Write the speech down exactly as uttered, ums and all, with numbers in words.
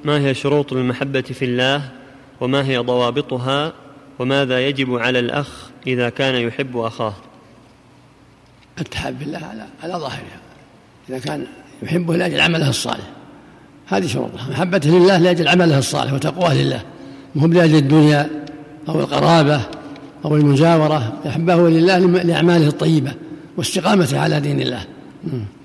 ما هي شروط المحبة في الله وما هي ضوابطها وماذا يجب على الأخ إذا كان يحب أخاه؟ التحاب بالله على, على ظاهرها، إذا كان يحبه لأجل عمله الصالح، هذه شروطها. محبته لله لأجل عمله الصالح وتقواه لله، مهم لأجل الدنيا أو القرابة أو المجاورة، يحبه لله لأعماله الطيبة واستقامته على دين الله.